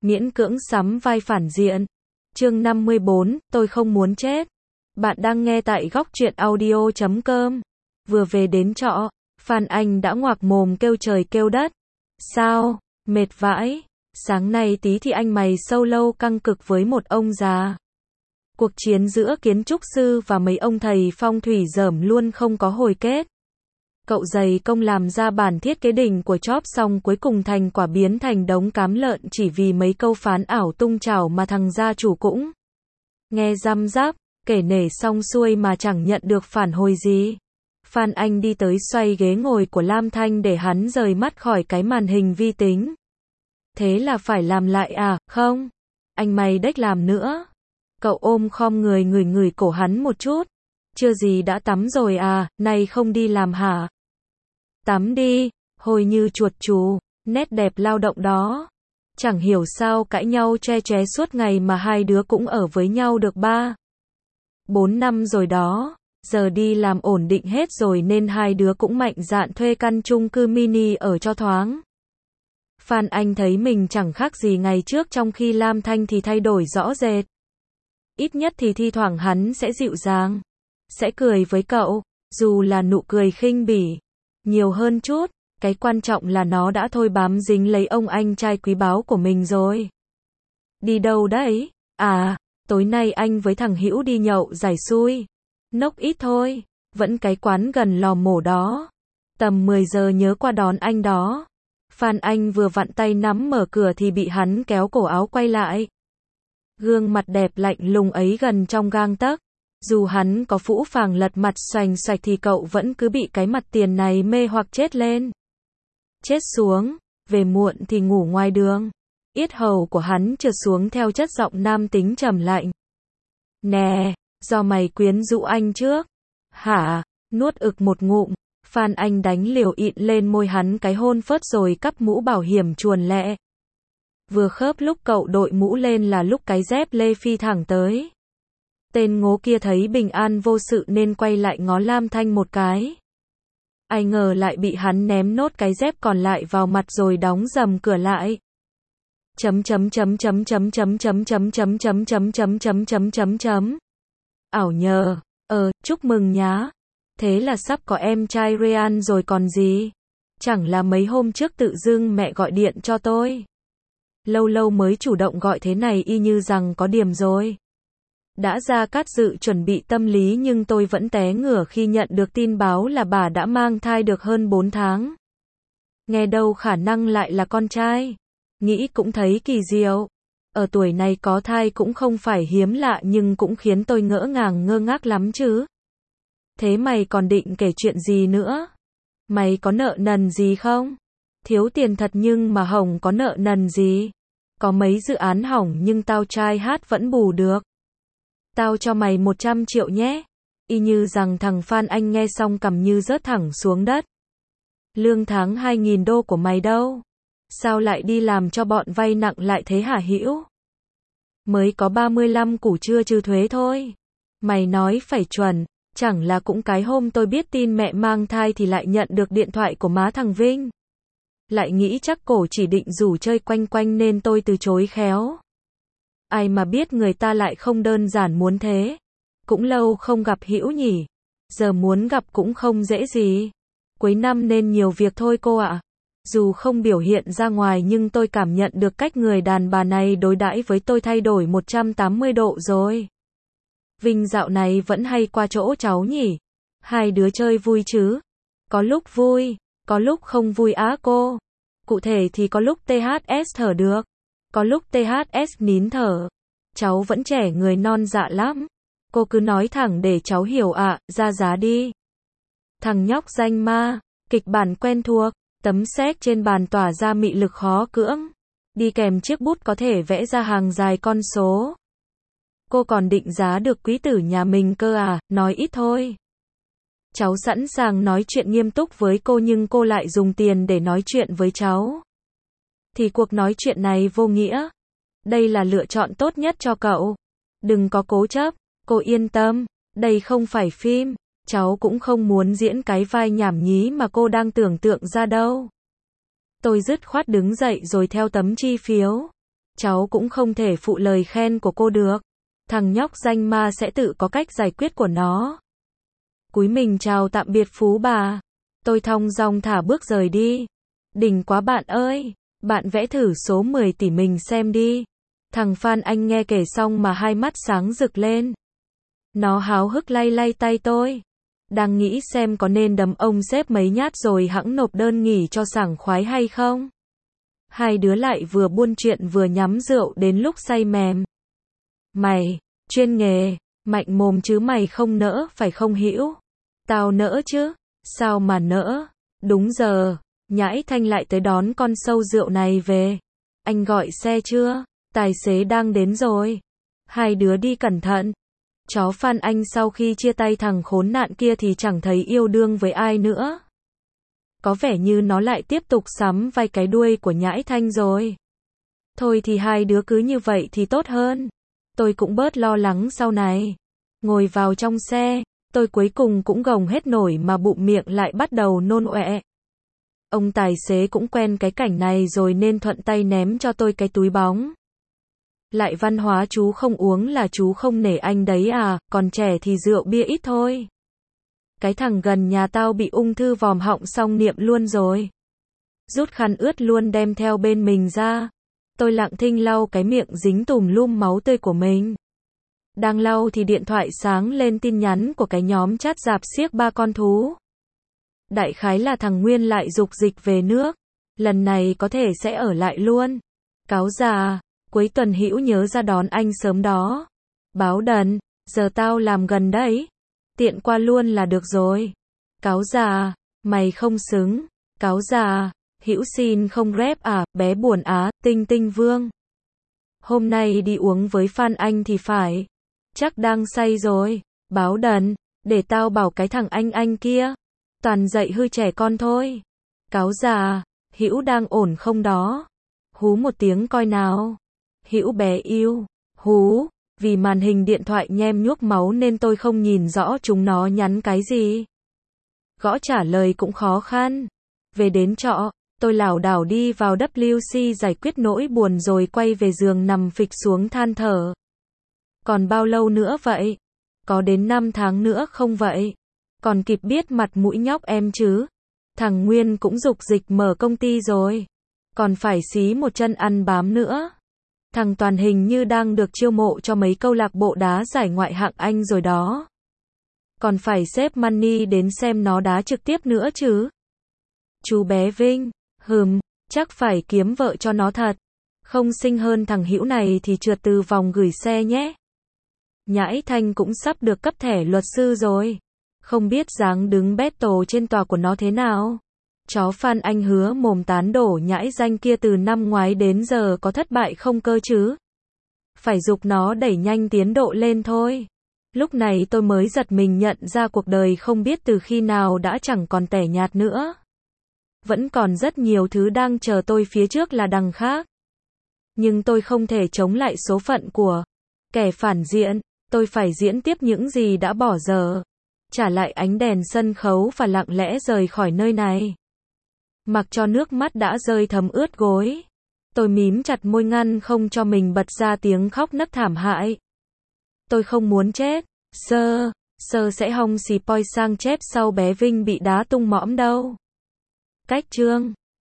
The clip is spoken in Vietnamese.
miễn cưỡng sắm vai phản diện. Chương 54, tôi không muốn chết. Bạn đang nghe tại góc truyện audio.com. Vừa về đến trọ, Phan Anh đã ngoạc mồm kêu trời kêu đất. Sao? Mệt vãi. Sáng nay tí thì anh mày solo căng cực với một ông già. Cuộc chiến giữa kiến trúc sư và mấy ông thầy phong thủy dởm luôn không có hồi kết. Cậu dày công làm ra bản thiết kế đỉnh của Chóp xong cuối cùng thành quả biến thành đống cám lợn chỉ vì mấy câu phán ảo tung chảo mà thằng gia chủ cũng nghe răm rắp, kể nể xong xuôi mà chẳng nhận được phản hồi gì. Phan Anh đi tới xoay ghế ngồi của Lam Thanh để hắn rời mắt khỏi cái màn hình vi tính. Thế là phải làm lại à? Không. Anh mày đếch làm nữa. Cậu ôm khom người ngửi cổ hắn một chút. Chưa gì đã tắm rồi à, nay không đi làm hả? Tắm đi, hồi như chuột chù, nét đẹp lao động đó. Chẳng hiểu sao cãi nhau che chóe suốt ngày mà hai đứa cũng ở với nhau được 3-4 năm rồi đó. Giờ đi làm ổn định hết rồi nên hai đứa cũng mạnh dạn thuê căn chung cư mini ở cho thoáng. Phan Anh thấy mình chẳng khác gì ngày trước, trong khi Lam Thanh thì thay đổi rõ rệt. Ít nhất thì thi thoảng hắn sẽ dịu dàng, sẽ cười với cậu, dù là nụ cười khinh bỉ, nhiều hơn chút, cái quan trọng là nó đã thôi bám dính lấy ông anh trai quý báu của mình rồi. Đi đâu đấy? À, tối nay anh với thằng Hữu đi nhậu giải xui. Nốc ít thôi, vẫn cái quán gần lò mổ đó. Tầm 10 giờ nhớ qua đón anh đó. Phan Anh vừa vặn tay nắm mở cửa thì bị hắn kéo cổ áo quay lại. Gương mặt đẹp lạnh lùng ấy gần trong gang tấc. Dù hắn có phũ phàng lật mặt xoành xoạch thì cậu vẫn cứ bị cái mặt tiền này mê hoặc chết lên. Chết xuống, về muộn thì ngủ ngoài đường. Yết hầu của hắn trượt xuống theo chất giọng nam tính trầm lạnh. Nè, do mày quyến rũ anh trước. Hả? Nuốt ực một ngụm. Phan Anh đánh liều ịn lên môi hắn cái hôn phớt rồi cắp mũ bảo hiểm chuồn lẹ. Vừa khớp lúc cậu đội mũ lên là lúc cái dép lê phi thẳng tới. Tên ngố kia thấy bình an vô sự nên quay lại ngó Lam Thanh một cái. Ai ngờ lại bị hắn ném nốt cái dép còn lại vào mặt rồi đóng rầm cửa lại. Ảo nhờ, chúc mừng nhá. Thế là sắp có em trai Ryan rồi còn gì. Chẳng là mấy hôm trước tự dưng mẹ gọi điện cho tôi. Lâu lâu mới chủ động gọi thế này y như rằng có điểm rồi. Đã ra cát dự chuẩn bị tâm lý nhưng tôi vẫn té ngửa khi nhận được tin báo là bà đã mang thai được hơn 4 tháng. Nghe đâu khả năng lại là con trai. Nghĩ cũng thấy kỳ diệu. Ở tuổi này có thai cũng không phải hiếm lạ nhưng cũng khiến tôi ngỡ ngàng ngơ ngác lắm chứ. Thế mày còn định kể chuyện gì nữa? Mày có nợ nần gì không? Thiếu tiền thật nhưng mà hỏng có nợ nần gì? Có mấy dự án hỏng nhưng tao trai hát vẫn bù được. Tao cho mày 100 triệu nhé. Y như rằng thằng Phan Anh nghe xong cằm như rớt thẳng xuống đất. Lương tháng 2.000 đô của mày đâu? Sao lại đi làm cho bọn vay nặng lại thế hả Hữu? Mới có 35 củ chưa trừ thuế thôi. Mày nói phải chuẩn. Chẳng là cũng cái hôm tôi biết tin mẹ mang thai thì lại nhận được điện thoại của má thằng Vinh. Lại nghĩ chắc cổ chỉ định rủ chơi quanh quanh nên tôi từ chối khéo. Ai mà biết người ta lại không đơn giản muốn thế. Cũng lâu không gặp Hữu nhỉ. Giờ muốn gặp cũng không dễ gì. Cuối năm nên nhiều việc thôi cô ạ. Dù không biểu hiện ra ngoài nhưng tôi cảm nhận được cách người đàn bà này đối đãi với tôi thay đổi 180 độ rồi. Vinh dạo này vẫn hay qua chỗ cháu nhỉ? Hai đứa chơi vui chứ? Có lúc vui, có lúc không vui á cô. Cụ thể thì có lúc THS thở được, có lúc THS nín thở. Cháu vẫn trẻ người non dạ lắm. Cô cứ nói thẳng để cháu hiểu ạ, ra giá đi. Thằng nhóc danh ma, kịch bản quen thuộc, tấm séc trên bàn tỏa ra mị lực khó cưỡng. Đi kèm chiếc bút có thể vẽ ra hàng dài con số. Cô còn định giá được quý tử nhà mình cơ à, nói ít thôi. Cháu sẵn sàng nói chuyện nghiêm túc với cô nhưng cô lại dùng tiền để nói chuyện với cháu. Thì cuộc nói chuyện này vô nghĩa. Đây là lựa chọn tốt nhất cho cậu. Đừng có cố chấp, cô yên tâm, đây không phải phim. Cháu cũng không muốn diễn cái vai nhảm nhí mà cô đang tưởng tượng ra đâu. Tôi dứt khoát đứng dậy rồi theo tấm chi phiếu. cháu cũng không thể phụ lời khen của cô được. Thằng nhóc danh ma sẽ tự có cách giải quyết của nó. Cúi mình chào tạm biệt phú bà. Tôi thong dong thả bước rời đi. Đỉnh quá bạn ơi, bạn vẽ thử số 10 tỷ mình xem đi. Thằng Phan Anh nghe kể xong mà hai mắt sáng rực lên. Nó háo hức lay lay tay tôi. Đang nghĩ xem có nên đấm ông sếp mấy nhát rồi hẵng nộp đơn nghỉ cho sảng khoái hay không. Hai đứa lại vừa buôn chuyện vừa nhắm rượu đến lúc say mềm. Mày, chuyên nghề, mạnh mồm chứ mày không nỡ phải không Hữu? Tao nỡ chứ, sao mà nỡ? Đúng giờ, Nhãi Thanh lại tới đón con sâu rượu này về. Anh gọi xe chưa? Tài xế đang đến rồi. Hai đứa đi cẩn thận. Chó Phan Anh sau khi chia tay thằng khốn nạn kia thì chẳng thấy yêu đương với ai nữa. Có vẻ như nó lại tiếp tục sắm vai cái đuôi của Nhãi Thanh rồi. Thôi thì hai đứa cứ như vậy thì tốt hơn. Tôi cũng bớt lo lắng sau này. Ngồi vào trong xe, tôi cuối cùng cũng gồng hết nổi mà bụng miệng lại bắt đầu nôn ọe. Ông tài xế cũng quen cái cảnh này rồi nên thuận tay ném cho tôi cái túi bóng. Lại văn hóa chú không uống là chú không nể anh đấy à, còn trẻ thì rượu bia ít thôi. Cái thằng gần nhà tao bị ung thư vòm họng xong niệm luôn rồi. Rút khăn ướt luôn đem theo bên mình ra. Tôi lặng thinh lau cái miệng dính tùm lum máu tươi của mình. Đang lau thì điện thoại sáng lên tin nhắn của cái nhóm chat rạp xiếc ba con thú. Đại khái là thằng Nguyên lại dục dịch về nước. Lần này có thể sẽ ở lại luôn. Cáo già, cuối tuần Hữu nhớ ra đón anh sớm đó. Báo đần, giờ tao làm gần đấy. Tiện qua luôn là được rồi. Cáo già, mày không xứng. Cáo già, Hữu xin không rep à, bé buồn á, Tinh Tinh Vương. Hôm nay đi uống với Phan Anh thì phải. Chắc đang say rồi. Báo đần, để tao bảo cái thằng anh kia. Toàn dạy hư trẻ con thôi. Cáo già, Hữu đang ổn không đó? Hú một tiếng coi nào. Hữu bé yêu. Hú, vì màn hình điện thoại nhem nhuốc máu nên tôi không nhìn rõ chúng nó nhắn cái gì. Gõ trả lời cũng khó khăn. Về đến trọ, tôi lảo đảo đi vào WC giải quyết nỗi buồn rồi quay về giường nằm phịch xuống than thở. Còn bao lâu nữa vậy? Có đến 5 tháng nữa không vậy? Còn kịp biết mặt mũi nhóc em chứ? Thằng Nguyên cũng dục dịch mở công ty rồi. Còn phải xí một chân ăn bám nữa. Thằng Toàn hình như đang được chiêu mộ cho mấy câu lạc bộ đá giải ngoại hạng Anh rồi đó. Còn phải xếp Money đến xem nó đá trực tiếp nữa chứ. Chú bé Vinh, chắc phải kiếm vợ cho nó thật. Không xinh hơn thằng Hữu này thì trượt từ vòng gửi xe nhé. Nhãi Thanh cũng sắp được cấp thẻ luật sư rồi. Không biết dáng đứng battle trên tòa của nó thế nào. Chó Phan Anh hứa mồm tán đổ nhãi danh kia từ năm ngoái đến giờ có thất bại không cơ chứ. Phải giục nó đẩy nhanh tiến độ lên thôi. Lúc này tôi mới giật mình nhận ra cuộc đời không biết từ khi nào đã chẳng còn tẻ nhạt nữa. Vẫn còn rất nhiều thứ đang chờ tôi phía trước là đằng khác. Nhưng tôi không thể chống lại số phận của kẻ phản diện. Tôi phải diễn tiếp những gì đã bỏ dở. Trả lại ánh đèn sân khấu và lặng lẽ rời khỏi nơi này. Mặc cho nước mắt đã rơi thấm ướt gối. Tôi mím chặt môi ngăn không cho mình bật ra tiếng khóc nấc thảm hại. Tôi không muốn chết. Sơ sẽ hong xì poi sang chép sau bé Vinh bị đá tung mõm đâu. Cách chương